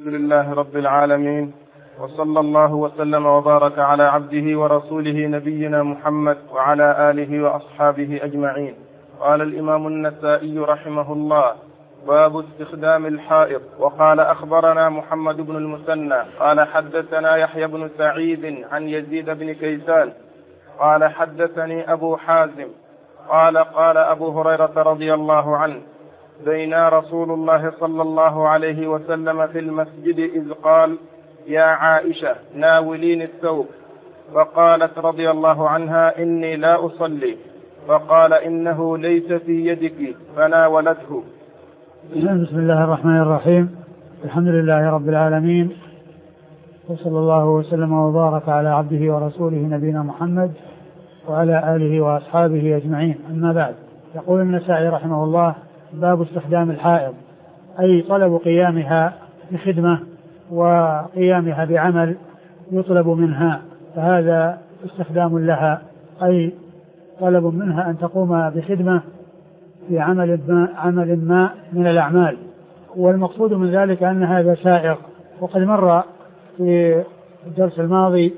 الحمد لله رب العالمين، وصلى الله وسلم وبارك على عبده ورسوله نبينا محمد وعلى آله وأصحابه أجمعين. قال الإمام النسائي رحمه الله: باب استخدام الحائض. وقال: أخبرنا محمد بن المثنى قال حدثنا يحيى بن سعيد عن يزيد بن كيسان قال حدثني أبو حازم قال: قال أبو هريرة رضي الله عنه: بينا رسول الله صلى الله عليه وسلم في المسجد إذ قال: يا عائشة ناوليني الثوب، فقالت رضي الله عنها: إني لا أصلي، فقال: إنه ليس في يدك، فناولته. بسم الله الرحمن الرحيم. الحمد لله رب العالمين، وصلى الله وسلم وبارك على عبده ورسوله نبينا محمد وعلى آله وأصحابه أجمعين. أما بعد، يقول النسائي رحمه الله: باب استخدام الحائض، أي طلب قيامها بخدمة وقيامها بعمل يطلب منها، فهذا استخدام لها، أي طلب منها أن تقوم بخدمة في عمل ما من الأعمال. والمقصود من ذلك أن هذا سائغ. وقد مر في الدرس الماضي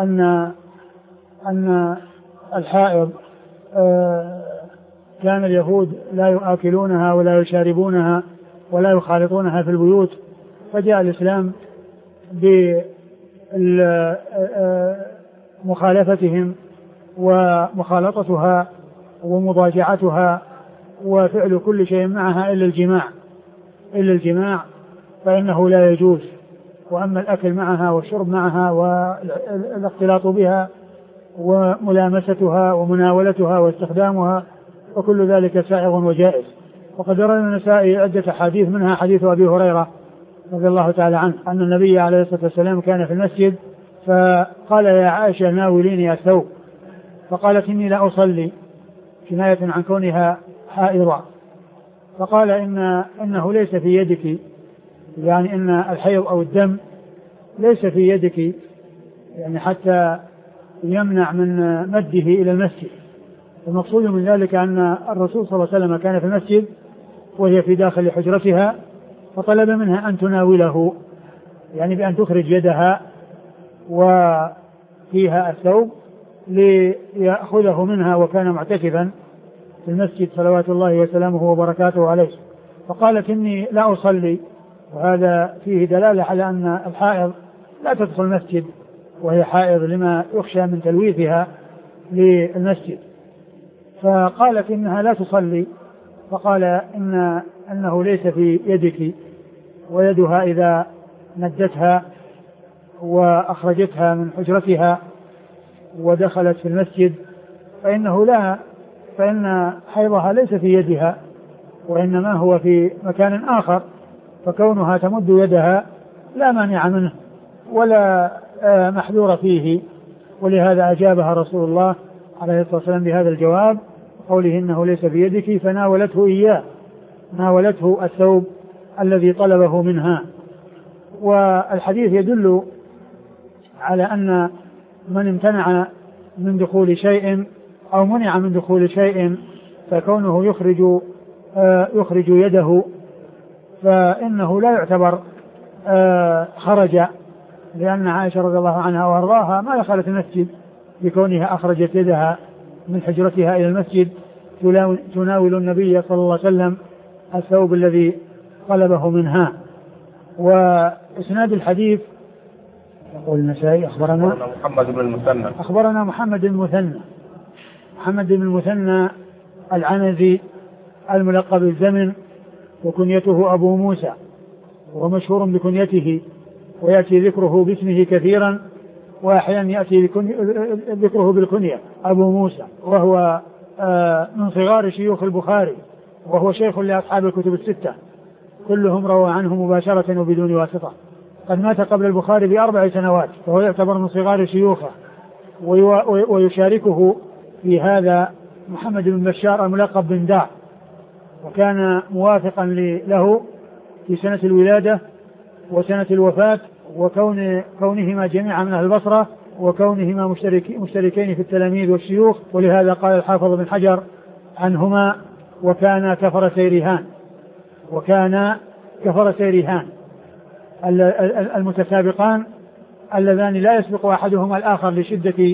أن الحائض كان اليهود لا يؤكلونها ولا يشاربونها ولا يخالطونها في البيوت، فجاء الإسلام بمخالفتهم ومخالطتها ومضاجعتها وفعل كل شيء معها إلا الجماع فإنه لا يجوز. وأما الأكل معها والشرب معها والاختلاط بها وملامستها ومناولتها واستخدامها وكل ذلك سائغ وجائز. وقد روى النسائي عدة حديث، منها حديث أبي هريرة رضي الله تعالى عنه أن النبي عليه الصلاة والسلام كان في المسجد فقال: يا عائشة ناوليني الثوب، فقالت: إني لا أصلي، كناية عن كونها حائضة. فقال: إنه ليس في يدك، يعني إن الحيض أو الدم ليس في يدك، يعني حتى يمنع من مده إلى المسجد. المقصود من ذلك أن الرسول صلى الله عليه وسلم كان في المسجد وهي في داخل حجرتها، فطلب منها أن تناوله، يعني بأن تخرج يدها وفيها الثوب ليأخذه منها، وكان معتكفا في المسجد صلوات الله وسلامه وبركاته عليه. فقالت: إني لا أصلي، وهذا فيه دلالة على أن الحائض لا تدخل المسجد وهي حائض لما يخشى من تلويثها للمسجد. فقالت إنها لا تصلي، فقال: إنه ليس في يدك، ويدها إذا مدتها وأخرجتها من حجرتها ودخلت في المسجد فإن حيضها ليس في يدها، وإنما هو في مكان آخر، فكونها تمد يدها لا مانع منه ولا محذور فيه. ولهذا أجابها رسول الله عليه الصلاة والسلام بهذا الجواب، قوله: إنه ليس في يدك، فناولته إياه، ناولته الثوب الذي طلبه منها. والحديث يدل على أن من امتنع من دخول شيء أو منع من دخول شيء فكونه يخرج يده فإنه لا يعتبر خرج، لأن عائشة رضي الله عنها وأرضاها ما دخلت المسجد بكونها أخرجت يدها من حجرتها إلى المسجد تناول النبي صلى الله عليه وسلم الثوب الذي طلبه منها. وإسناد الحديث يقول النسائي: أخبرنا محمد بن المثنى العنزي الملقب بالزمن، وكنيته أبو موسى، ومشهور بكنيته، ويأتي ذكره باسمه كثيرا، وأحيانا يأتي ذكره بالكنية أبو موسى، وهو من صغار شيوخ البخاري، وهو شيخ لأصحاب الكتب الستة، كلهم روى عنه مباشرة وبدون واسطة. قد مات قبل البخاري ب4 سنوات، فهو يعتبر من صغار شيوخه. ويشاركه في هذا محمد بن بشار الملقب بن دار، وكان موافقا له في سنة الولادة وسنة الوفاة، وكونهما جميعا من أهل البصرة، وكونهما مشتركين في التلاميذ والشيوخ. ولهذا قال الحافظ بن حجر عنهما: وكان كفر سيرهان. المتسابقان اللذان لا يسبق أحدهما الآخر لشدة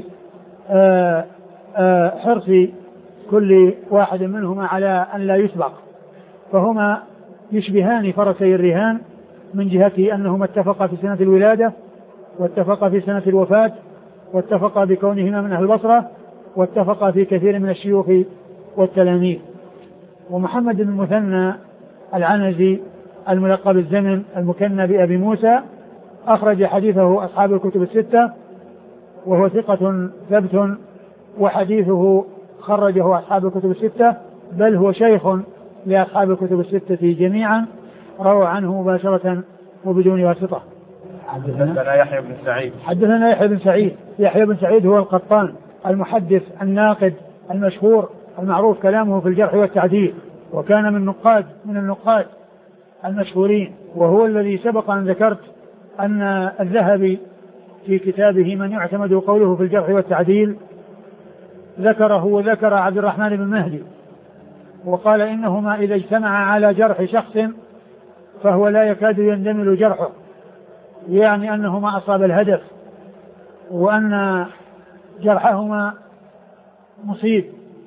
حرص كل واحد منهما على أن لا يسبق، فهما يشبهان فرسي الرهان من جهة أنهما اتفقا في سنة الولادة، واتفقا في سنة الوفاة، واتفقا بكونهما من أهل البصرة، واتفقا في كثير من الشيوخ والتلاميذ. ومحمد بن المثنى العنزي الملقب الزمن المكنى بأبي موسى أخرج حديثه أصحاب الكتب الستة، وهو ثقة ثبت، وحديثه خرجه أصحاب الكتب الستة، بل هو شيخ لأصحاب الكتب الستة جميعا، روى عنه مباشرة وبدون واسطة. حدثنا يحيى بن سعيد. حدثنا يحيى بن سعيد. يحيى بن سعيد هو القطان المحدث الناقد المشهور المعروف كلامه في الجرح والتعديل، وكان من النقاد المشهورين، وهو الذي سبق أن ذكرت أن الذهبي في كتابه من يعتمد قوله في الجرح والتعديل ذكره وذكر عبد الرحمن بن مهدي، وقال إنهما إذا اجتمعا على جرح شخص فهو لا يكاد يندمل جرحه، يعني أنهما أصاب الهدف، وأن جرحهما مصيب،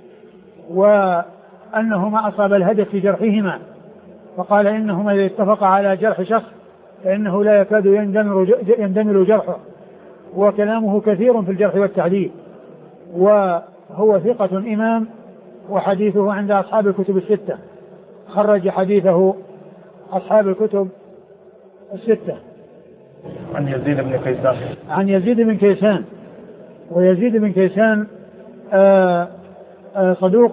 وأنهما أصاب الهدف في جرحهما، فقال إنهما إذا اتفقا على جرح شخص فإنه لا يكاد يندمل جرحه. وكلامه كثير في الجرح والتعديل، وهو ثقة إمام، وحديثه عند أصحاب الكتب الستة، خرج حديثه أصحاب الكتب الستة. عن يزيد بن كيسان. عن يزيد بن كيسان. ويزيد بن كيسان صدوق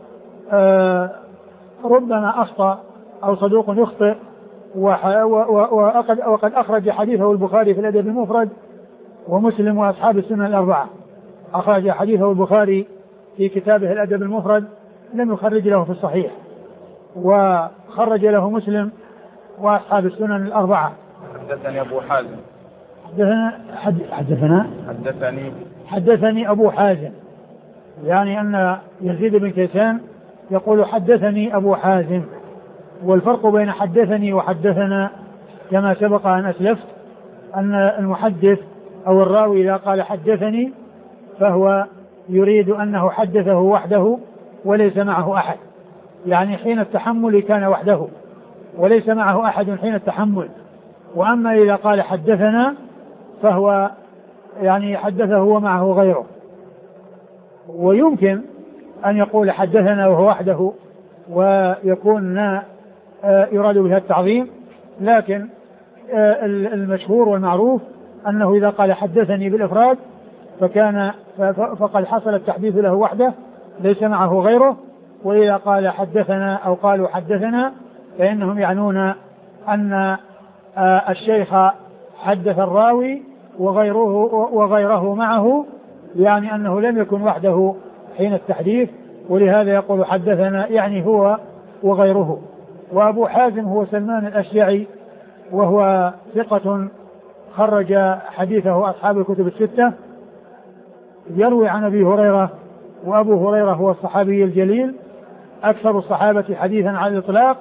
ربما أخطأ أو صدوق يخطئ، وقد أخرج حديثه البخاري في الأدب المفرد ومسلم وأصحاب السنن الأربعة. أخرج حديثه البخاري في كتابه الأدب المفرد، لم يخرج له في الصحيح، وخرج له مسلم وأصحاب السنن الأربعة. حدثني أبو حازم. حدثني أبو حازم، يعني أن يزيد بن كيسان يقول حدثني أبو حازم، والفرق بين حدثني وحدثنا كما سبق أن أسلفت أن المحدث أو الراوي إذا قال حدثني فهو يريد أنه حدثه وحده وليس معه أحد، يعني حين التحمل كان وحده وليس معه أحد حين التحمل. وأما إذا قال حدثنا فهو يعني حدثه ومعه غيره. ويمكن أن يقول حدثنا وهو وحده ويكون يراد بها التعظيم، لكن المشهور والمعروف أنه إذا قال حدثني بالإفراد فقد حصل التحديث له وحده ليس معه غيره. وإذا قال حدثنا أو قالوا حدثنا فإنهم يعنون أن الشيخ حدث الراوي وغيره معه، يعني أنه لم يكن وحده حين التحديث، ولهذا يقول حدثنا يعني هو وغيره. وأبو حازم هو سلمان الأشجعي، وهو ثقة خرج حديثه أصحاب الكتب الستة، يروي عن أبي هريرة، وأبو هريرة هو الصحابي الجليل أكثر الصحابة حديثا على الإطلاق،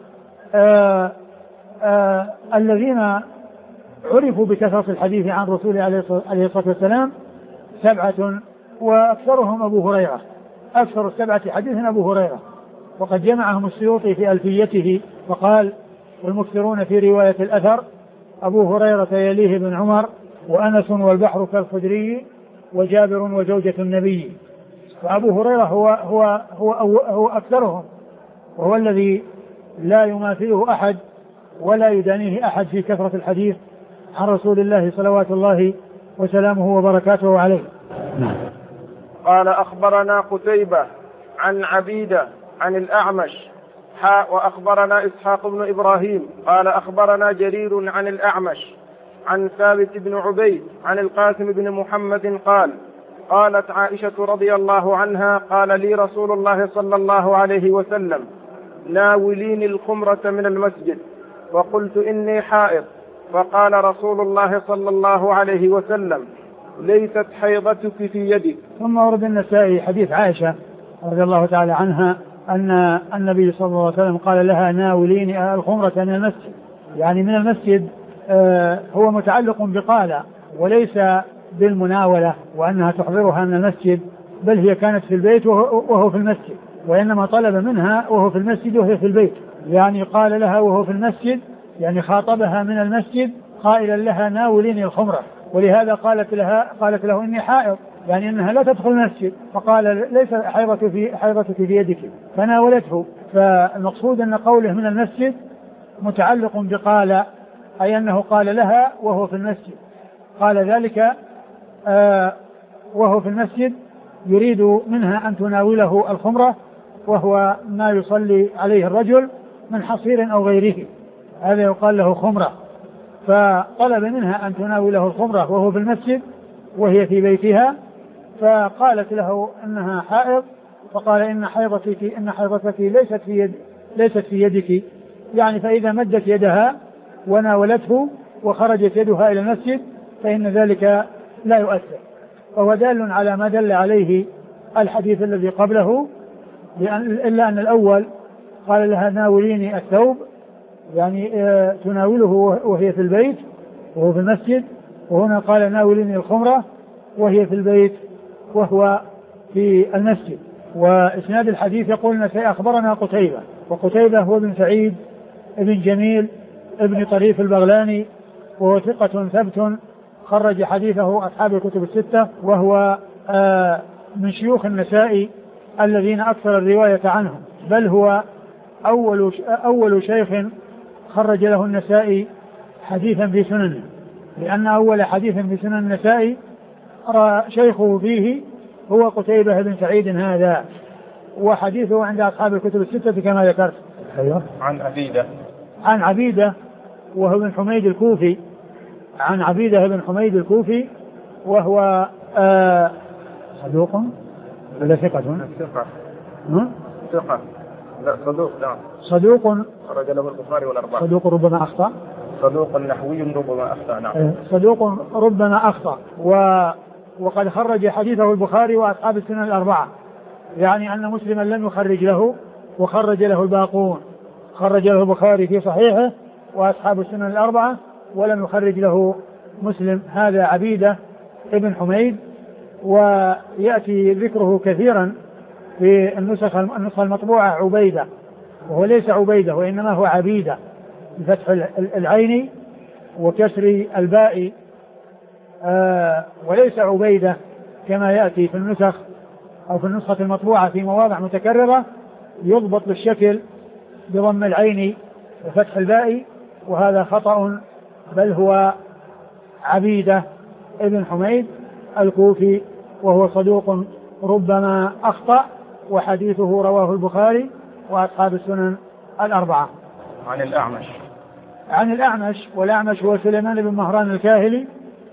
الذين عرفوا بكثرة الحديث عن رسوله عليه الصلاة والسلام 7، وأكثرهم أبو هريرة، أكثر السبعة حديثا أبو هريرة، وقد جمعهم السيوطي في ألفيته فقال: والمكثرون في رواية الأثر أبو هريرة يليه بن عمر وأنس والبحر كالخدري وجابر وزوجة النبي. فأبو هريرة هو أكثرهم، وهو الذي لا يماثله أحد ولا يدانيه أحد في كثرة الحديث عن رسول الله صلوات الله وسلامه وبركاته عليه. قال: أخبرنا قتيبة عن عبيدة عن الأعمش وأخبرنا إسحاق بن إبراهيم قال أخبرنا جرير عن الأعمش عن ثابت بن عبيد عن القاسم بن محمد قال: قالت عائشة رضي الله عنها: قال لي رسول الله صلى الله عليه وسلم: ناوليني الخمرة من المسجد، وقلت إني حائض، فقال رسول الله صلى الله عليه وسلم: ليست حيضتك في يدك. ثم ورد النسائي حديث عائشة رضي الله تعالى عنها أن النبي صلى الله عليه وسلم قال لها: ناوليني الخمرة من المسجد، يعني من المسجد هو متعلق بقال وليس بالمناولة وأنها تحضرها من المسجد، بل هي كانت في البيت وهو في المسجد، وإنما طلب منها وهو في المسجد وهي في البيت، يعني قال لها وهو في المسجد، يعني خاطبها من المسجد قائلا لها ناوليني الخمرة، ولهذا قالت له إني حائض، يعني أنها لا تدخل المسجد، فقال ليس حيضتك في يدك، فناولته. فالمقصود أن قوله من المسجد متعلق بقال، أي أنه قال لها وهو في المسجد، قال ذلك وهو في المسجد يريد منها أن تناوله الخمرة، وهو ما يصلي عليه الرجل من حصير أو غيره، هذا يقال له خمرة. فطلب منها أن تناوله الخمرة وهو في المسجد وهي في بيتها، فقالت له إنها حائض، فقال إن حيضتك ليست في يدك، يعني فإذا مدت يدها وناولته وخرجت يدها إلى المسجد فإن ذلك لا يؤثر. فهو دال على ما دل عليه الحديث الذي قبله، إلا أن الأول قال لها ناوليني الثوب، يعني تناوله وهي في البيت وهو في المسجد، وهنا قال ناوليني الخمرة وهي في البيت وهو في المسجد. وإسناد الحديث يقول أخبرنا قتيبة، وقتيبة هو بن سعيد ابن جميل ابن طريف البغلاني، وهو ثقة ثبت خرج حديثه أصحاب الكتب الستة، وهو من شيوخ النسائي الذين أكثر الرواية عنهم، بل هو أول شيخ خرج له النسائي حديثا في سننه، لأن أول حديث في سنن النسائي شيخه فيه هو قتيبة بن سعيد هذا، وحديثه عند أصحاب الكتب الستة كما ذكرت. أيوة. عن عبيدة وهو بن حميد الكوفي، عن عبيدة بن حميد الكوفي، وهو صدوق ولا ثقة؟ ثقة. لا صدوق. لا صدوق خرج له البخاري والأربعة. صدوق ربما أخطأ. صدوق نحوي ربما أخطأ. نعم. صدوق ربما أخطأ. وقد خرج حديثه البخاري وأصحاب السنن الأربعة، يعني أن مسلما لم يخرج له وخرج له الباقون، خرج له البخاري في صحيحه وأصحاب السنن الأربعة ولم يخرج له مسلم. هذا عبيدة ابن حميد، ويأتي ذكره كثيرا في النسخة المطبوعة عبيدة، وهو ليس عبيدة وإنما هو عبيدة بفتح العين وكسر الباء، وليس عبيدة كما يأتي في النسخ أو في النسخة المطبوعة في مواضع متكررة يضبط بالشكل بضم العين وفتح الباء، وهذا خطأ، بل هو عبيدة ابن حميد الكوفي، وهو صدوق ربما أخطأ، وحديثه رواه البخاري وأصحاب السنن الأربعة. عن الأعمش، والأعمش هو سليمان بن مهران الكاهلي،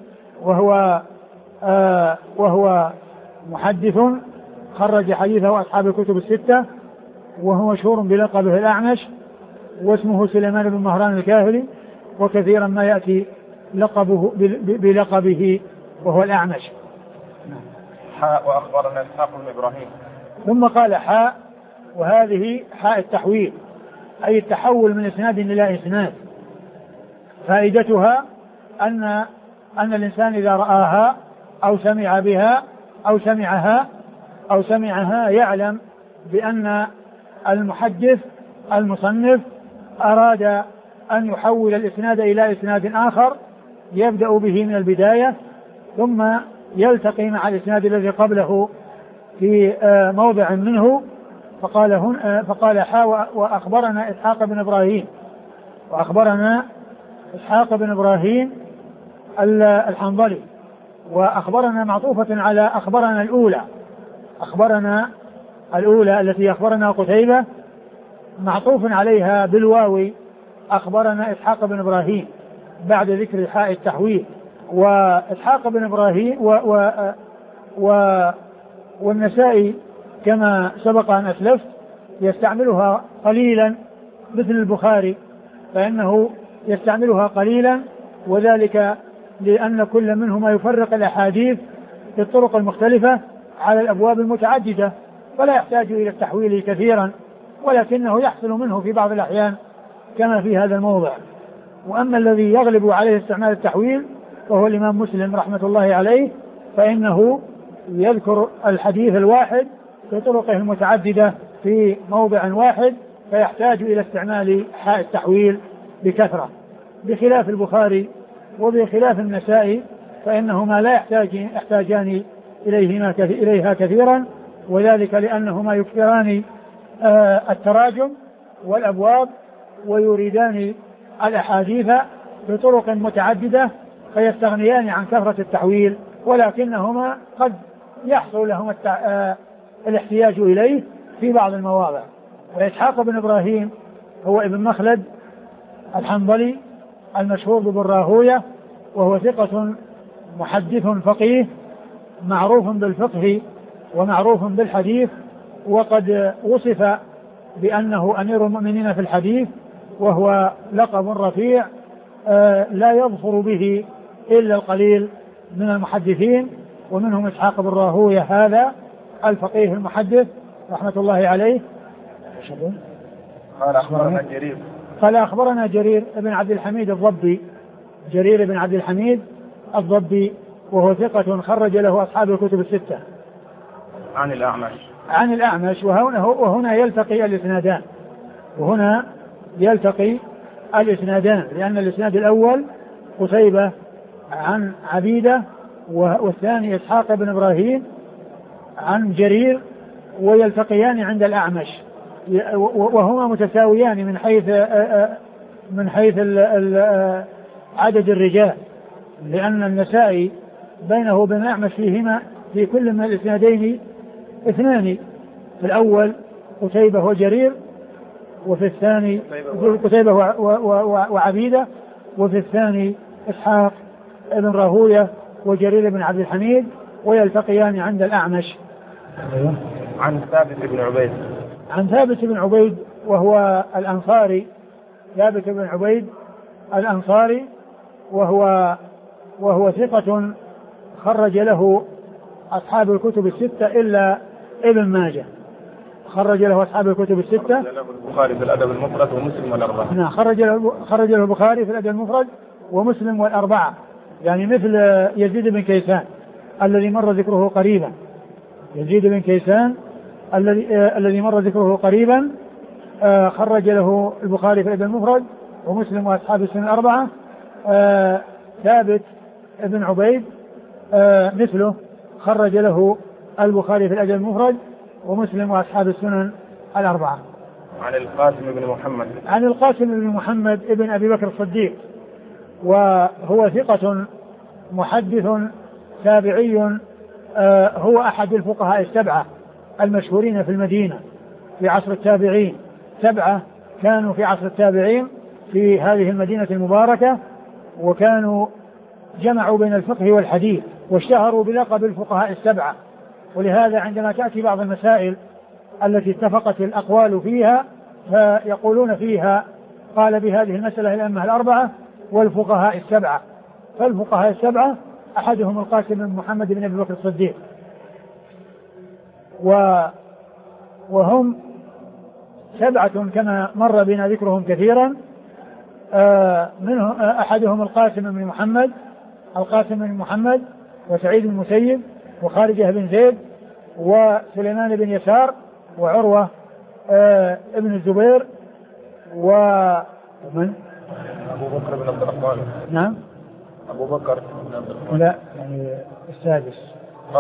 وهو محدث خرج حديثه أصحاب الكتب الستة، وهو مشهور بلقبه الأعمش، واسمه سليمان بن مهران الكاهلي، وكثيرا ما يأتي لقبه بلقبه وهو الأعمش. وأخبرنا إسحاق بن إبراهيم. ثم قال حاء، وهذه حاء التحويل، أي التحول من إسناد إلى إسناد. فائدتها أن الإنسان إذا رآها أو سمع بها أو سمعها يعلم بأن المحدث المصنف أراد أن يحول الإسناد إلى إسناد آخر يبدأ به من البداية، ثم يلتقي مع الإسناد الذي قبله في موضع منه. فقال حاء وأخبرنا إسحاق بن إبراهيم الحنظلي، وأخبرنا معطوفة على أخبرنا الأولى التي أخبرنا قتيبة، معطوف عليها بالواو أخبرنا إسحاق بن إبراهيم بعد ذكر حاء التحويل. وإسحاق بن إبراهيم والنسائي كما سبق أن أسلفت يستعملها قليلا مثل البخاري، فإنه يستعملها قليلا، وذلك لأن كل منهما يفرق الأحاديث في الطرق المختلفة على الأبواب المتعددة، فلا يحتاج إلى التحويل كثيرا، ولكنه يحصل منه في بعض الأحيان كما في هذا الموضع. وأما الذي يغلب عليه استعمال التحويل وهو الإمام مسلم رحمة الله عليه فإنه يذكر الحديث الواحد بطرقه المتعددة في موضع واحد فيحتاج إلى استعمال حاء التحويل بكثرة، بخلاف البخاري وبخلاف النسائي فإنهما لا يحتاجان إليها كثيرا، وذلك لأنهما يكثران التراجم والأبواب ويريدان الأحاديث بطرق متعددة فيستغنيان عن كثرة التحويل، ولكنهما قد يحصل لهم الاحتياج إليه في بعض المواضع. وإسحاق بن إبراهيم هو ابن مخلد الحنظلي المشهور بابن راهوية، وهو ثقة محدث فقيه معروف بالفقه ومعروف بالحديث، وقد وصف بأنه أمير المؤمنين في الحديث، وهو لقب رفيع لا يظفر به إلا القليل من المحدثين، ومنهم إسحاق بن راهوية هذا الفقيه المحدث رحمة الله عليه. قال أخبرنا جرير بن عبد الحميد الضبي، جرير بن عبد الحميد الضبي وهو ثقة خرج له أصحاب الكتب الستة. عن الأعمش وهنا يلتقي الإسنادان، لأن الإسناد الأول قتيبة عن عبيدة والثاني إسحاق بن إبراهيم عن جرير، ويلتقيان عند الأعمش وهما متساويان من حيث عدد الرجال، لأن النسائي بينه وبين الأعمش فيهما في كل من الإسنادين اثنان، في الأول قتيبة وجرير، وفي الثاني قتيبة وعبيدة، وفي الثاني إسحاق بن راهوية وجرير بن عبد الحميد، ويلتقيان عند الأعمش. عن ثابت بن عبيد وهو الأنصاري، ثابت بن عبيد الأنصاري وهو ثقة خرج له أصحاب الكتب الستة إلا ابن ماجه، خرج له أصحاب الكتب الستة. البخاري في الأدب المفرد ومسلم والأربعة. نعم، خرج له البخاري في الأدب المفرد ومسلم والأربعة، يعني مثل يزيد بن كيسان الذي مر ذكره قريبا، يزيد بن كيسان الذي مر ذكره قريبا خرج له البخاري في الأدب المفرد ومسلم وأصحاب السنن الأربعة. ثابت بن عبيد مثله خرج له البخاري في الأدب المفرد ومسلم وأصحاب السنن الأربعة. عن القاسم بن محمد ابن أبي بكر الصديق، وهو ثقة محدث تابعي، هو أحد الفقهاء السبعة المشهورين في المدينة في عصر التابعين، 7 كانوا في عصر التابعين في هذه المدينة المباركة، وكانوا جمعوا بين الفقه والحديث واشتهروا بلقب الفقهاء السبعة. ولهذا عندما تأتي بعض المسائل التي اتفقت الأقوال فيها فيقولون فيها قال بهذه المسألة الأئمة الأربعة والفقهاء السبعة، فالفقهاء السبعة أحدهم القاسم بن محمد بن أبي بكر الصديق، وهم 7 كما مر بنا ذكرهم كثيرا، منهم أحدهم القاسم بن محمد وسعيد بن المسيب وخارجة بن زيد وسليمان بن يسار وعروة ابن الزبير ومن أبو بكر بن عبد الرحمن. نعم أبو بكر بن عبد الرحمن. لا يعني السادس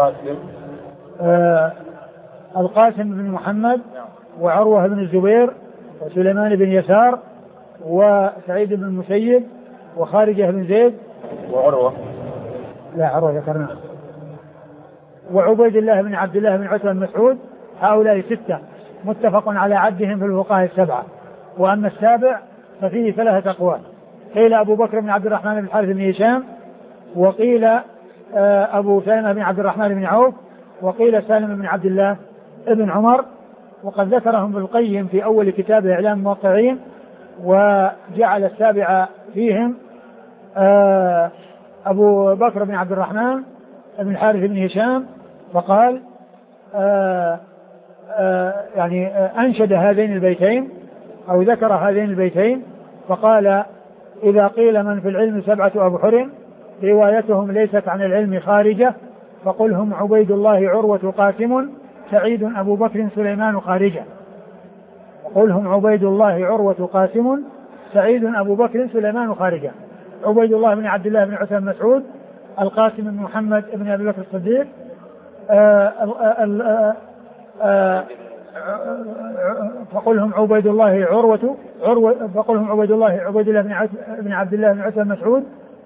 القاسم بن محمد وعروة بن الزبير وسليمان بن يسار وسعيد بن المسيب وخارجة بن زيد وعروة ذكرناه وعبيد الله بن عبد الله بن عتبة بن مسعود. هؤلاء 6 متفق على عدهم في الفقهاء السبعة. وأما السابع ففيه 3 أقوال، قيل أبو بكر بن عبد الرحمن بن الحارث بن هشام، وقيل أبو سلمة بن عبد الرحمن بن عوف، وقيل سالم بن عبد الله بن عمر. وقد ذكرهم ابن القيم في أول كتابه إعلام الموقعين، وجعل السابع فيهم أبو بكر بن عبد الرحمن بن الحارث بن هشام، فقال يعني أنشد هذين البيتين أو ذكر هذين البيتين، فقال إذا قيل من في العلم 7 أبحر روايتهم ليست عن العلم خارجة فقل هم عبيد الله عروة قاسم سعيد أبو بكر سليمان خارجة. قل هم عبيد الله عروة قاسم سعيد أبو بكر سليمان خارجة. عبيد الله بن عبد الله بن عثمان مسعود، القاسم بن محمد بن أبي بكر الصديق، فقلهم عبيد الله فقلهم عبيد الله بن عبد الله بن عثمان مسعود،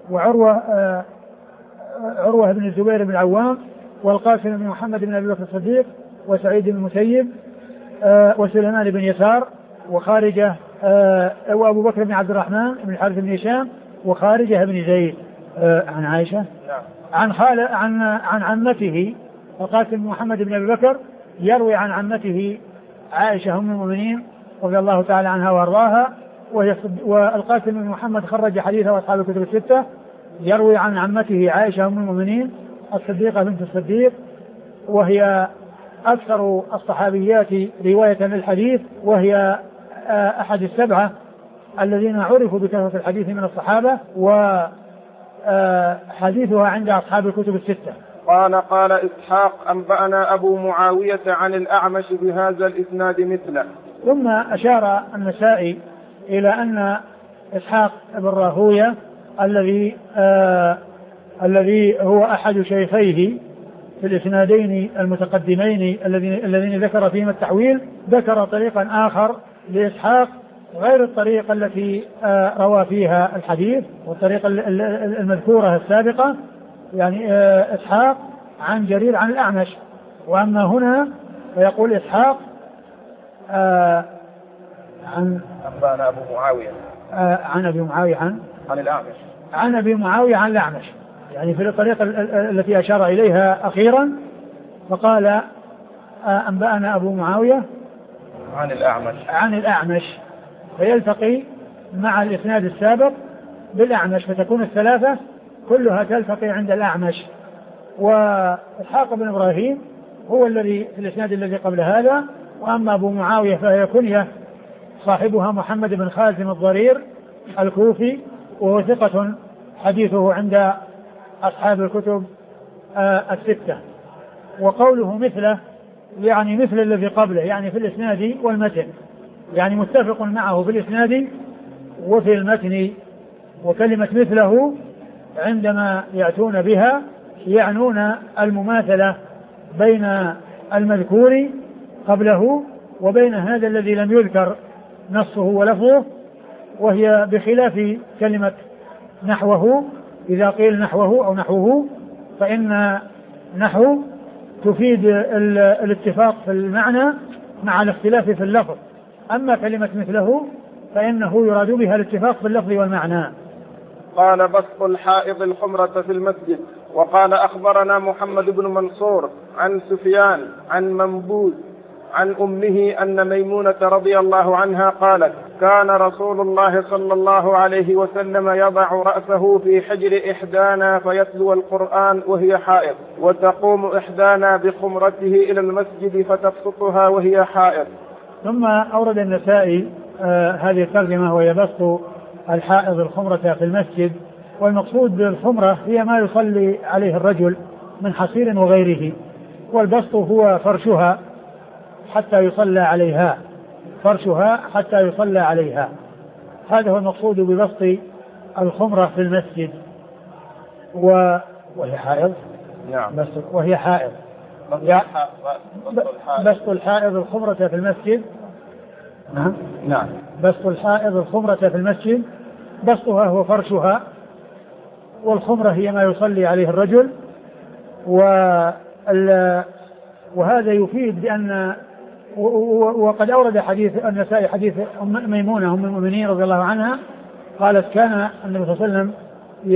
وعروة بن الزبير بن العوام، والقاسم بن محمد بن أبي بكر الصديق، وسعيد بن المسيب، وسليمان بن يسار، وخارجة وأبو بكر بن عبد الرحمن بن الحارث بن هشام، وخارجة بن زيد. عن عائشة عن عمته القاسم بن محمد بن أبي بكر يروي عن عمته عائشة أم المؤمنين رضي الله تعالى عنها وارضاها، والقاسم بن محمد خرج حديثه أصحاب الكتب الستة. يروي عن عمته عائشة أم المؤمنين الصديقة بنت الصديق، وهي أكثر الصحابيات رواية للحديث، وهي أحد السبعة الذين عرفوا بكثرة الحديث من الصحابة، وحديثها عند أصحاب الكتب الستة. قال إسحاق أنبأنا أبو معاوية عن الأعمش بهذا الإسناد مثله. ثم أشار النسائي إلى أن إسحاق بن راهوية الذي هو أحد شيخيه في الإسنادين المتقدمين الذين ذكر فيهما التحويل، ذكر طريقا آخر لإسحاق غير الطريقة التي روى فيها الحديث والطريقة المذكورة السابقة، يعني إسحاق عن جرير عن الأعمش. وأما هنا فيقول إسحاق عن أبو معاوية عن أبي معاوية عن الأعمش، عن أبي معاوية عن الأعمش، يعني في الطريقة التي أشار إليها أخيرا، فقال أنبأنا أبو معاوية عن الأعمش فيلتقي مع الإسناد السابق بالأعمش، فتكون الثلاثة كلها تلتقي عند الأعمش. وإسحاق بن إبراهيم هو الذي في الإسناد الذي قبل هذا. وأما أبو معاوية فهي كنية، صاحبها محمد بن خازم الضرير الكوفي، وهو ثقة حديثه عند أصحاب الكتب الستة. وقوله مثله يعني مثل الذي قبله، يعني في الإسناد والمتن، يعني متفق معه في الإسناد وفي المتن. وكلمة مثله عندما يأتون بها يعنون المماثلة بين المذكور قبله وبين هذا الذي لم يذكر نصه ولفظه، وهي بخلاف كلمة نحوه. إذا قيل نحوه أو نحوه فإن نحو تفيد الاتفاق في المعنى مع الاختلاف في اللفظ، أما كلمة مثله فإنه يراد بها الاتفاق في اللفظ والمعنى. قال بسط الحائض الحمرة في المسجد. وقال أخبرنا محمد بن منصور عن سفيان عن منبوذ عن أمه أن ميمونة رضي الله عنها قالت كان رسول الله صلى الله عليه وسلم يضع رأسه في حجر إحدانا فيتلو القرآن وهي حائض، وتقوم إحدانا بخمرته إلى المسجد فتبسطها وهي حائض. ثم أورد النسائي هذه الترجمة وهي بسط الحائض الخمرة في المسجد. والمقصود بالخمرة هي ما يصلي عليه الرجل من حصير وغيره، والبسط هو فرشها حتى يصلى عليها، فرشها حتى يصلى عليها. هذا هو المقصود ببسط الخمرة في المسجد. وهي حائض. نعم. وهي حائض. بسط الحائض الخمرة في المسجد. نعم. بسط الحائض الخمرة في المسجد، بسطها هو فرشها، والخمرة هي ما يصلي عليه الرجل. وهذا يفيد بأن وقد أورد حديث النسائي حديث ميمونة أم المؤمنين رضي الله عنها قالت كان النبي صلى الله عليه وسلم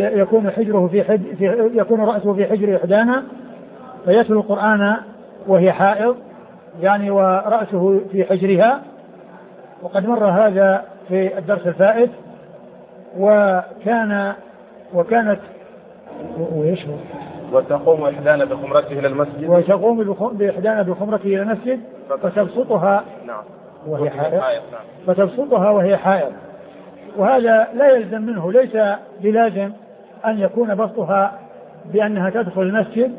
يكون رأسه في حجر إحدانا فيتلو القرآن وهي حائض، يعني ورأسه في حجرها. وقد مر هذا في الدرس الفائت. وكانت وتقوم إحدانا بخمرته إلى المسجد، وتقوم بإحدانا بخمرته إلى المسجد فتبسطها وهي حائض. فتبسطها وهي حائض. وهذا لا يلزم منه، ليس بلازم أن يكون بسطها بأنها تدخل المسجد،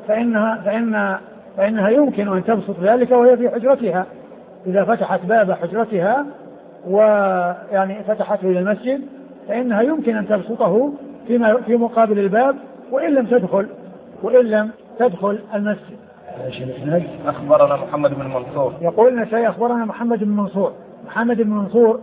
فإنها يمكن أن تبسط ذلك وهي في حجرتها، إذا فتحت باب حجرتها ويعني فتحته إلى المسجد فإنها يمكن أن تبسطه في مقابل الباب وإن لم تدخل المسجد. أخبرنا محمد بن منصور. يقول النسائي أخبرنا محمد بن منصور. محمد بن منصور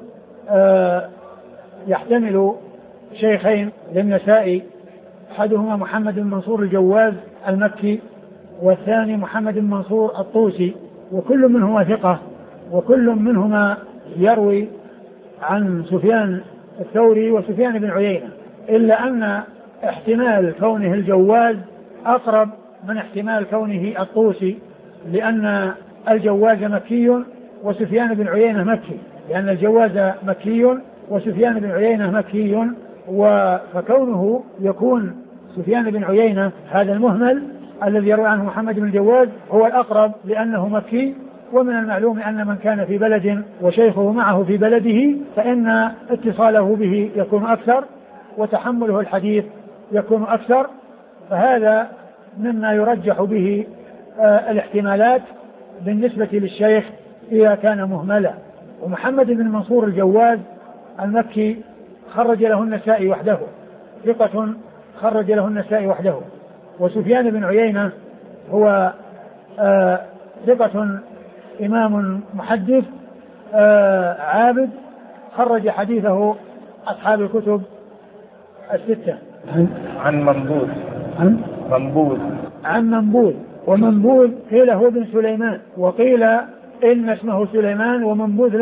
يحتمل شيخين للنسائي، أحدهما محمد بن منصور الجواز المكي، والثاني محمد بن منصور الطوسي، وكل منهما ثقة، وكل منهما يروي عن سفيان الثوري وسفيان بن عيينة، إلا أن احتمال كونه الجواز أقرب من احتمال كونه الطوسي، لأن الجواز مكي وسفيان بن عيينة مكي، لأن الجواز مكي وسفيان بن عيينة مكي، فكونه يكون سفيان بن عيينة هذا المهمل الذي يروي عنه محمد بن الجواز هو الأقرب لأنه مكي، ومن المعلوم أن من كان في بلد وشيخه معه في بلده فإن اتصاله به يكون أكثر وتحمله الحديث يكون أكثر، فهذا مما يرجح به الاحتمالات بالنسبة للشيخ إذا كان مهملا. ومحمد بن منصور الجواز المكي خرج له النسائي وحده، ثقة خرج له النسائي وحده. وسفيان بن عيينة هو ثقة إمام محدث عابد، خرج حديثه أصحاب الكتب الستة. عن منبوذ ومنبوذ قيل هو ابن سليمان، وقيل إن اسمه سليمان، ومنبوذ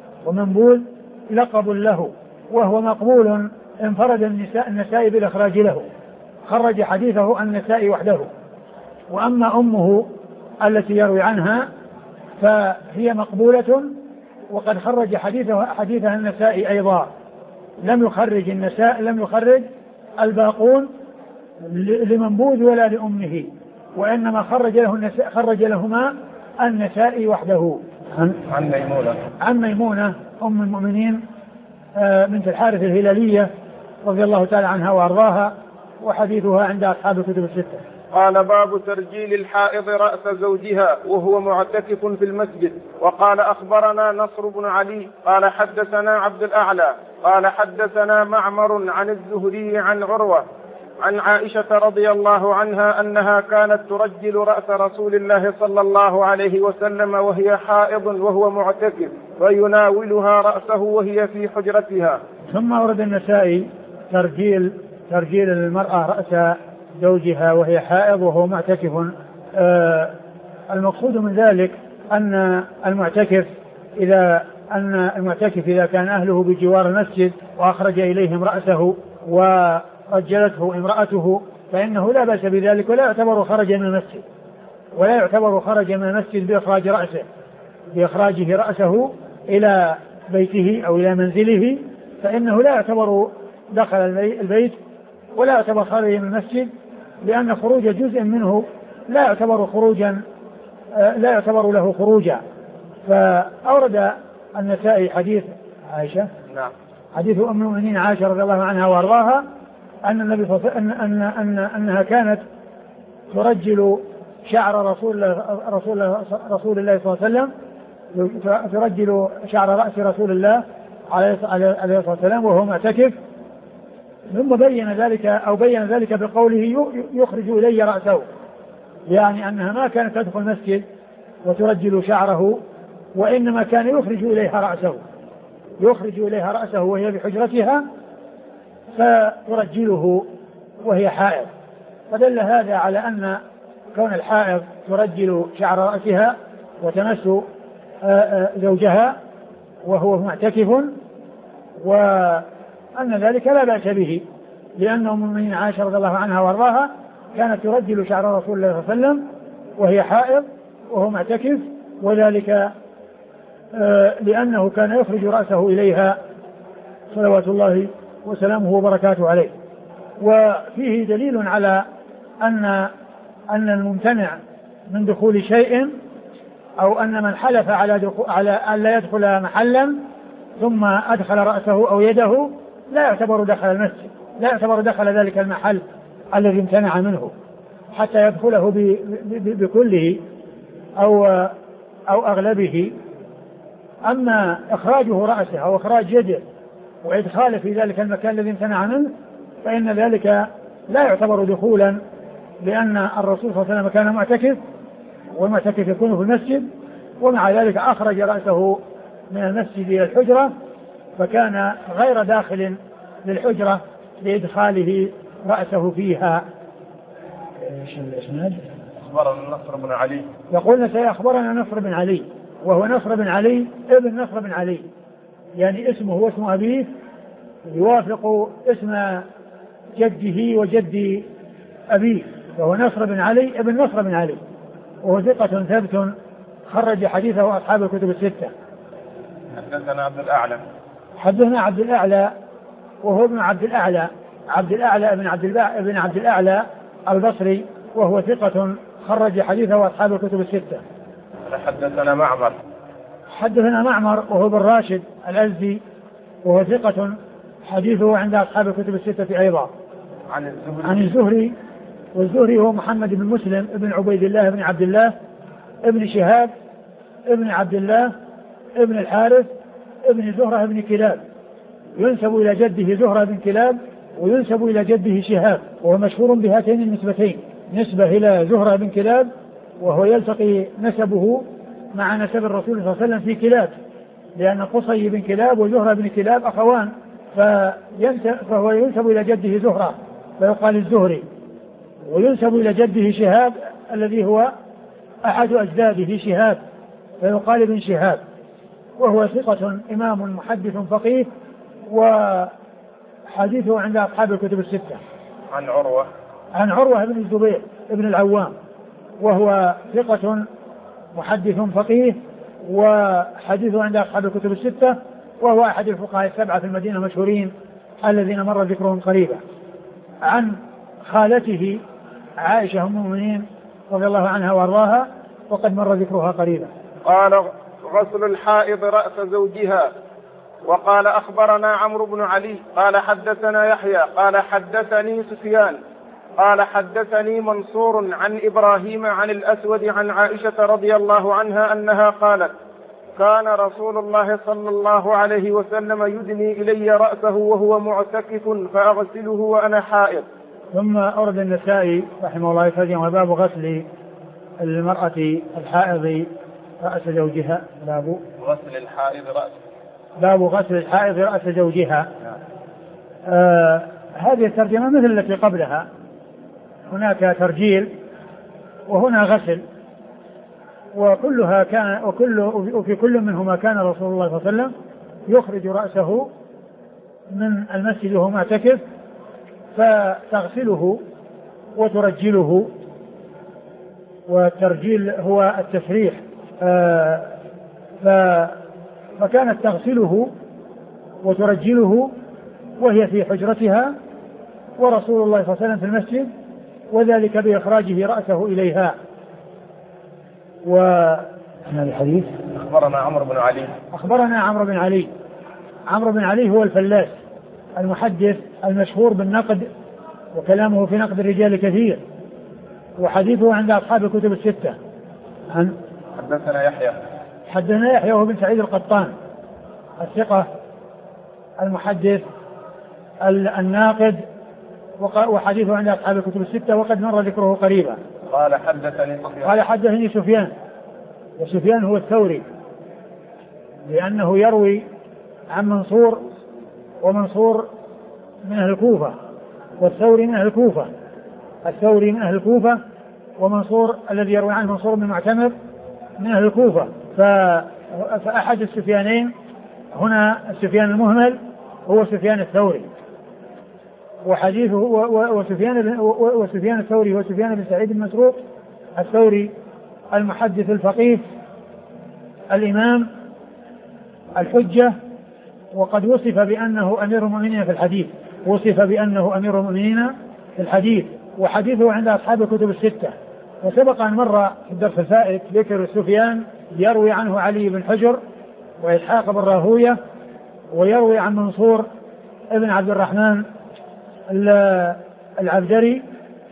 لقب له، وهو مقبول انفرد النسائي بالإخراج له، خرج حديثه النسائي وحده. وأما أمه التي يروي عنها فهي مقبولة، وقد خرج حديثها النسائي أيضا، لم يخرج الباقون لمنبوذ ولا لأمه، وإنما خرج لهما النسائي وحده. عن ميمونة أم المؤمنين بنت الحارث الهلالية رضي الله تعالى عنها وأرضاها، وحديثها عند أصحاب الكتب الستة. قال: باب ترجيل الحائض رأس زوجها وهو معتكف في المسجد. وقال: أخبرنا نصر بن علي قال حدثنا عبد الأعلى قال حدثنا معمر عن الزهري عن عروة عن عائشة رضي الله عنها أنها كانت ترجل رأس رسول الله صلى الله عليه وسلم وهي حائض وهو معتكف، ويناولها رأسه وهي في حجرتها. ثم ورد النسائي ترجيل المرأة رأس زوجها وهي حائض وهو معتكف. المقصود من ذلك أن المعتكف إذا كان أهله بجوار المسجد وأخرج إليهم رأسه ورجلته امرأته فإنه لا بأس بذلك، ولا يعتبر خرج من المسجد بإخراجه رأسه إلى بيته أو إلى منزله، فإنه لا يعتبر دخل البيت ولا يعتبر خارج من المسجد، لأن خروج جزء منه لا يعتبر له خروجا. فأورد النسائي حديث عائشة، حديث أم المؤمنين عائشة رضي الله عنها وأرضاها أن النبي أنها كانت ترجل شعر رسول الله صلى الله عليه وسلم، ترجل شعر رأس رسول الله عليه الصلاة والسلام وهو معتكف، ثم بين ذلك بقوله يخرج إلي رأسه، يعني أنها ما كانت تدخل المسجد وترجل شعره، وإنما كان يخرج إليها رأسه وهي بحجرتها فترجله وهي حائض. فدل هذا على أن كون الحائض ترجل شعر رأسها وتمس زوجها وهو معتكف، وأن ذلك لا بأس به، لأن أم المؤمنين عائشة رضي الله عنها وارضاها كانت ترجل شعر رسول الله صلى الله عليه وسلم وهي حائض وهو معتكف، وذلك لأنه كان يخرج رأسه إليها صلوات الله وسلامه وبركاته عليه. وفيه دليل على أن الممتنع من دخول شيء، أو أن من حلف على أن لا يدخل محلا ثم أدخل رأسه أو يده لا يعتبر دخل المسجد، لا يعتبر دخل ذلك المحل الذي امتنع منه حتى يدخله بكله أو أغلبه. أما إخراجه رأسه أو إخراج يده وإدخاله في ذلك المكان الذي امتنع منه فإن ذلك لا يعتبر دخولا، لأن الرسول صلى الله عليه وسلم كان معتكف، والمعتكف يكون في المسجد، ومع ذلك أخرج رأسه من المسجد إلى الحجرة فكان غير داخل للحجرة لإدخاله رأسه فيها. ايش الاسناد؟ أخبرنا نصر بن علي. يقول أخبرنا نصر بن علي، وهو نصر بن علي ابن نصر بن علي، يعني اسمه واسم أبيه يوافق اسم جده وجد أبيه، وهو نصر بن علي ابن نصر بن علي، وهو ثقة ثبت خرج حديثه أصحاب الكتب الستة. حدثنا عبد الأعلى. حدثنا عبد الأعلى وهو ابن عبد الأعلى، عبد الأعلى ابن عبد الأعلى البصري، وهو ثقة خرج حديثه أصحاب الكتب الستة. حدثنا معمر. حدثنا معمر وهو بن راشد الأزدي، وهو ثقة حديثه عند أصحاب الكتب الستة أيضا. عن الزهري، والزهري هو محمد بن مسلم ابن عبيد الله بن عبد الله ابن شهاب ابن عبد الله ابن الحارث ابن زهرة بن كلاب، ينسب إلى جده زهرة بن كلاب وينسب إلى جده شهاب، وهو مشهور بهاتين النسبتين، نسبة إلى زهرة بن كلاب وهو يلتقي نسبه مع نسب الرسول صلى الله عليه وسلم في كلاب، لأن قصي بن كلاب وزهرة بن كلاب أخوان، فهو ينسب إلى جده زهرة فيقال الزهري، وينسب إلى جده شهاب الذي هو أحد أجداده شهاب فيقال ابن شهاب، وهو ثقة إمام محدث فقيه، وحديثه عند أصحاب الكتب الستة. عن عروة بن الزبير ابن العوام، وهو ثقة محدث فقيه، وحديثه عند أصحاب الكتب الستة، وهو أحد الفقهاء السبعة في المدينة المشهورين الذين مر ذكرهم قريبا. عن خالته عائشة أم المؤمنين رضي الله عنها وارضاها، وقد مر ذكرها قريبا. قال غسل الحائض رأس زوجها. وقال أخبرنا عمرو بن علي قال حدثنا يحيى قال حدثني سفيان قال حدثني منصور عن إبراهيم عن الأسود عن عائشة رضي الله عنها أنها قالت كان رسول الله صلى الله عليه وسلم يدني إلي رأسه وهو معتكف فأغسله وأنا حائض. ثم أورد النسائي رحمه الله ترجمة باب غسل المرأة الحائض رأس زوجها. باب غسل الحائض رأس زوجها. هذه الترجمة مثل التي قبلها، هناك ترجيل وهنا غسل، وكلها كان وفي كل منهما كان رسول الله صلى الله عليه وسلم يخرج رأسه من المسجد وهو معتكف فتغسله وترجله، والترجيل هو التسريح، فكانت تغسله وترجله وهي في حجرتها ورسول الله صلى الله عليه وسلم في المسجد، وذلك بإخراجه رأسه إليها. وهذا الحديث أخبرنا عمرو بن علي. عمرو بن علي هو الفلاس المحدث المشهور بالنقد، وكلامه في نقد الرجال كثير، وحديثه عند أصحاب الكتب الستة. حدثنا يحيى وهو بن سعيد القطان الثقة المحدث الناقد، وحديثه عند أصحاب الكتب الستة، وقد مر ذكره قريبا. قال حدثني سفيان، وسفيان هو الثوري، لأنه يروي عن منصور، ومنصور من أهل الكوفة، والثوري من أهل الكوفة، ومنصور الذي يروي عنه منصور بن معتمر من أهل الكوفة، فأحد السفيانين هنا السفيان المهمل هو سفيان الثوري، وحديثه وسفيان الثوري هو سفيان بن سعيد المسروق الثوري المحدث الفقيه الإمام الحجة، وقد وصف بأنه أمير المؤمنين في الحديث، وحديثه عند أصحاب الكتب الستة. وسبق أن مر في الدرس الفائت ذكر سفيان يروي عنه علي بن حجر وإسحاق بن راهوية ويروي عن منصور ابن عبد الرحمن العبدري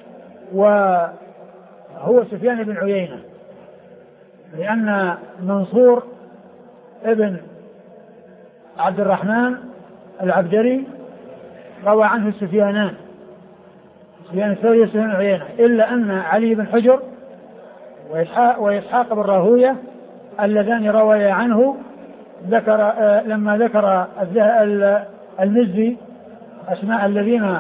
وهو سفيان بن عيينة، لأن منصور ابن عبد الرحمن العبدري روى عنه السفيانان، سفيان الثوري وسفيان بن عيينة، إلا أن علي بن حجر وإسحاق بن راهوية اللذان رويا عنه ذكر لما ذكر المزي أسماء الذين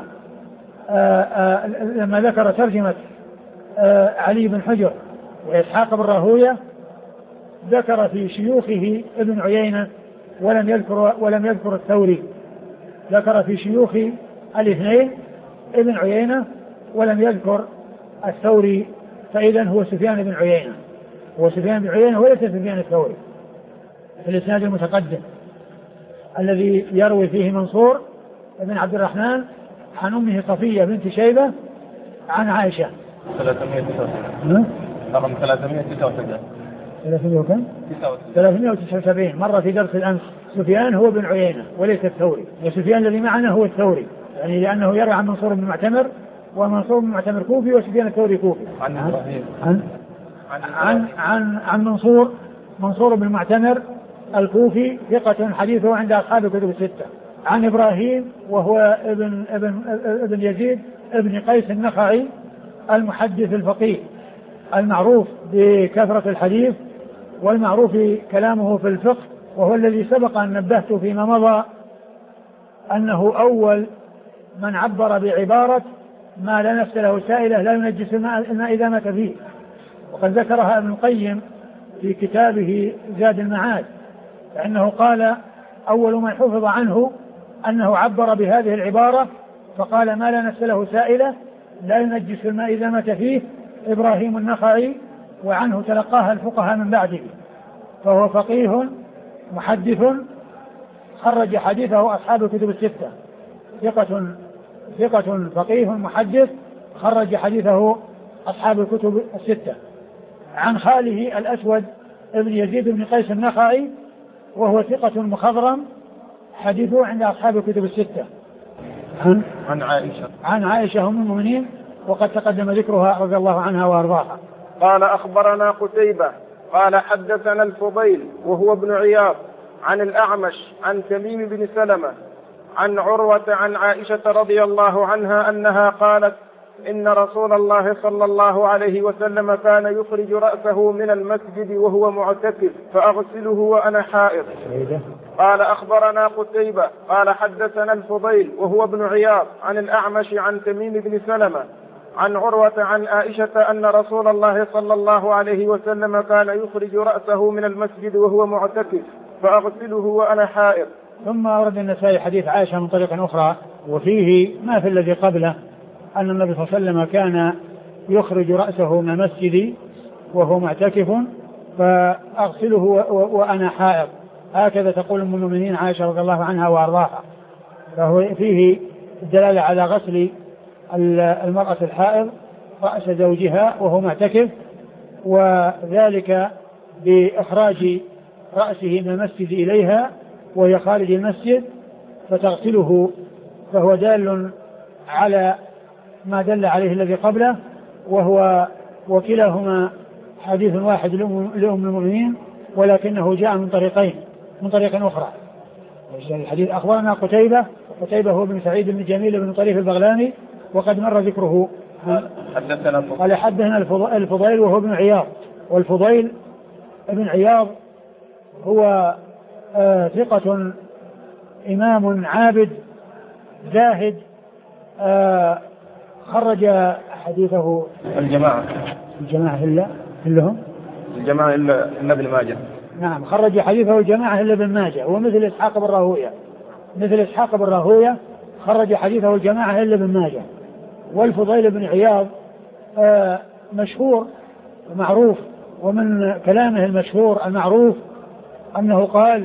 لما ذكر ترجمة علي بن حجر وإسحاق بن راهوية ذكر في شيوخه ابن عيينة ولم يذكر الثوري، ذكر في شيوخ الاثنين ابن عيينة ولم يذكر الثوري، فإذا هو سفيان بن عيينة، هو سفيان بن عيينة وليس سفيان الثوري في الإسناد المتقدم الذي يروي فيه منصور ابن عبد الرحمن عن أمه صفية بنت شيبة عن عائشة. 379 مرة في درس الأمس. سفيان هو بن عيينة وليس الثوري، وسفيان الذي معنا هو الثوري، يعني لأنه يروي عن منصور بن معتمر، ومنصور بن معتمر كوفي وسفيان الثوري كوفي. عن منصور بن معتمر الكوفي ثقة حديثه عند أصحاب الكتب الستة. عن إبراهيم وهو ابن يزيد ابن قيس النخعي المحدث الفقيه المعروف بكثرة الحديث والمعروف كلامه في الفقه، وهو الذي سبق أن نبهت فيما مضى أنه أول من عبر بعبارة ما لا نفس له سائلة لا ينجس الماء إذا مات فيه، وقد ذكرها ابن القيم في كتابه زاد المعاد، فإنه قال أول ما حفظ عنه أنه عبر بهذه العبارة فقال ما لا نفس له سائلة لا ينجس الماء إذا مات فيه إبراهيم النخعي، وعنه تلقاها الفقهاء من بعده، فهو فقيه محدث خرج حديثه أصحاب الكتب الستة، ثقة فقيه محدث خرج حديثه أصحاب الكتب الستة. عن خاله الأسود ابن يزيد بن قيس النخعي وهو ثقة مخضرم حديثه عند أصحاب الكتب الستة. عن عائشة أم المؤمنين وقد تقدم ذكرها رضي الله عنها وأرضاها. قال أخبرنا قتيبة قال حدثنا الفضيل وهو ابن عياض عن الأعمش عن تميم بن سلمة عن عروة عن عائشة رضي الله عنها أنها قالت إن رسول الله صلى الله عليه وسلم كان يخرج رأسه من المسجد وهو معتكف فأغسله وأنا حائض. قال أخبرنا قتيبة قال حدثنا الفضيل وهو ابن عياض عن الأعمش عن تميم بن سلمة عن عروة عن عائشة أن رسول الله صلى الله عليه وسلم كان يخرج رأسه من المسجد وهو معتكف فأغسله وأنا حائض. ثم أورد النسائي حديث عائشة من طريق أخرى وفيه ما في الذي قبله، أن النبي صلى الله عليه وسلم كان يخرج رأسه من المسجد وهو معتكف فأغسله وأنا حائض، هكذا تقول أم المؤمنين عائشة رضي الله عنها وأرضاها. فهو فيه الدلالة على غسل المرأة الحائض رأس زوجها وهو معتكف، وذلك بإخراج رأسه من المسجد إليها وهي خارج المسجد فتغسله، فهو دال على ما دل عليه الذي قبله، وهو وكلاهما حديث واحد لأم المؤمنين ولكنه جاء من طريقين من طريق أخرى. الحديث أخبرنا قتيبة هو بن سعيد بن جميل بن طريف البغلاني وقد مر ذكره. قال حدثنا الفضيل وهو ابن عياض، والفضيل ابن عياض هو ثقة إمام عابد زاهد خرج حديثه الجماعة كلهم الجماعة إلا ابن ماجه. نعم خرج حديثه الجماعة إلا ابن ماجه، ومثل إسحاق بن راهوية خرج حديثه الجماعة إلا ابن ماجه. والفضيل بن عياض مشهور ومعروف، ومن كلامه المشهور المعروف أنه قال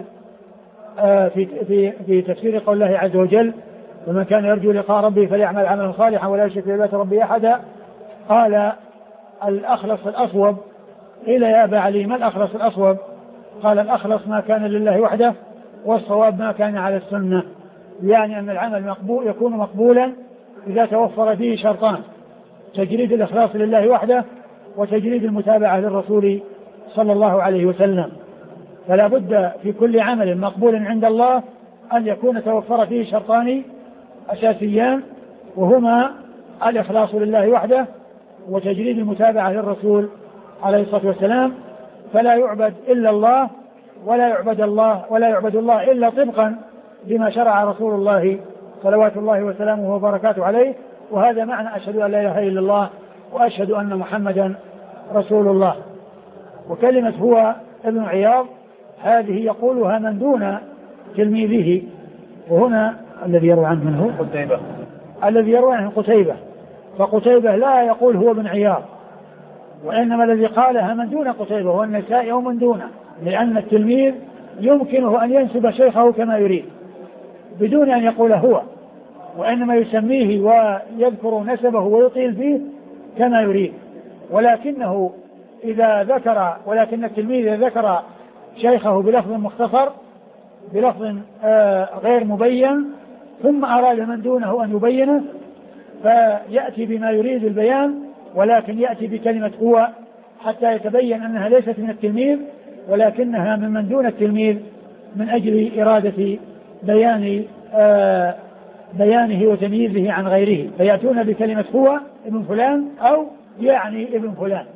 في تفسير قول الله عز وجل ومن كان يرجو لقاء ربه فليعمل عملا صالحا ولا يشرك بعبادة ربه أحدا، قال الأخلص الأصوب. قيل يا أبا علي ما الأخلص الأصوب؟ قال الأخلص ما كان لله وحده والصواب ما كان على السنة، يعني أن العمل يكون مقبولا إذا توفر فيه شرطان: تجريد الإخلاص لله وحده، وتجريد المتابعة للرسول صلى الله عليه وسلم. فلا بد في كل عمل مقبول عند الله أن يكون توفر فيه شرطان أساسيان، وهما الإخلاص لله وحده وتجريد المتابعة للرسول عليه الصلاة والسلام. فلا يعبد إلا الله ولا يعبد الله إلا طبقا بما شرع رسول الله صلوات الله وسلامه وبركاته عليه. وهذا معنى أشهد أن لا إله إلا الله وأشهد أن محمدا رسول الله. وكلمة هو ابن عياض هذه يقولها من دون تلميذه، وهنا الذي يروي عنه منه قتيبة، الذي يروي عنه قتيبة، فقتيبة لا يقول هو ابن عياض، وإنما الذي قالها من دون قتيبة هو النسائي ومن دونه، لأن التلميذ يمكنه أن ينسب شيخه كما يريد بدون أن يقول هو، وإنما يسميه ويذكر نسبه ويطيل فيه كما يريد. ولكن التلميذ إذا ذكر شيخه بلفظ مختصر بلفظ غير مبين ثم أراد من دونه أن يبينه فيأتي بما يريد البيان، ولكن يأتي بكلمة هو حتى يتبين أنها ليست من التلميذ ولكنها من دون التلميذ، من أجل إرادة بيانه وتمييزه عن غيره، فيأتون بكلمة هو ابن فلان أو يعني ابن فلان.